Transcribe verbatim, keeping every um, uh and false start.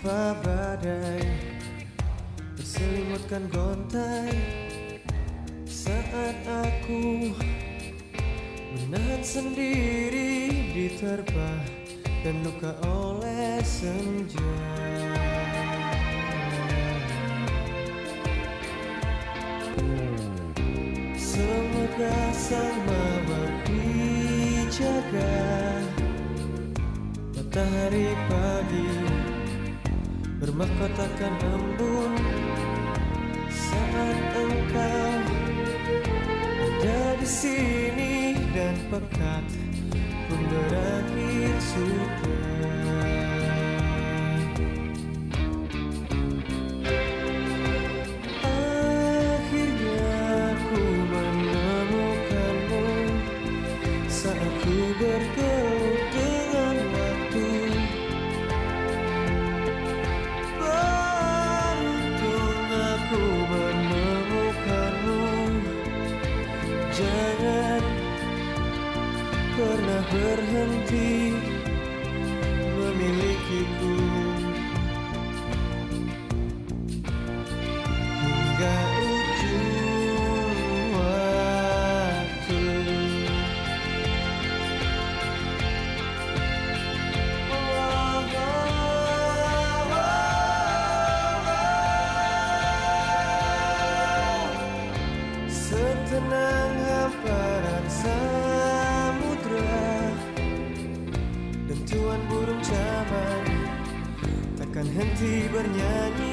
tanpa badai berselimutkan gontai saat aku menahan sendiri diterpa dan luka oleh senja. Semoga sang mawar dijaga matahari pagi bermahkotakan embun saat engkau ada di sini dan pekat pun berakhir sudah. Akhirnya ku menemukanmu saat ku bergelut dengan waktu. Beruntung aku menemukanmu. Jangan pernah berhenti memilikiku hingga ujung waktu. Oh, oh, oh, oh. Setenang hamparan samudra, dentuan burung caman takkan henti bernyanyi.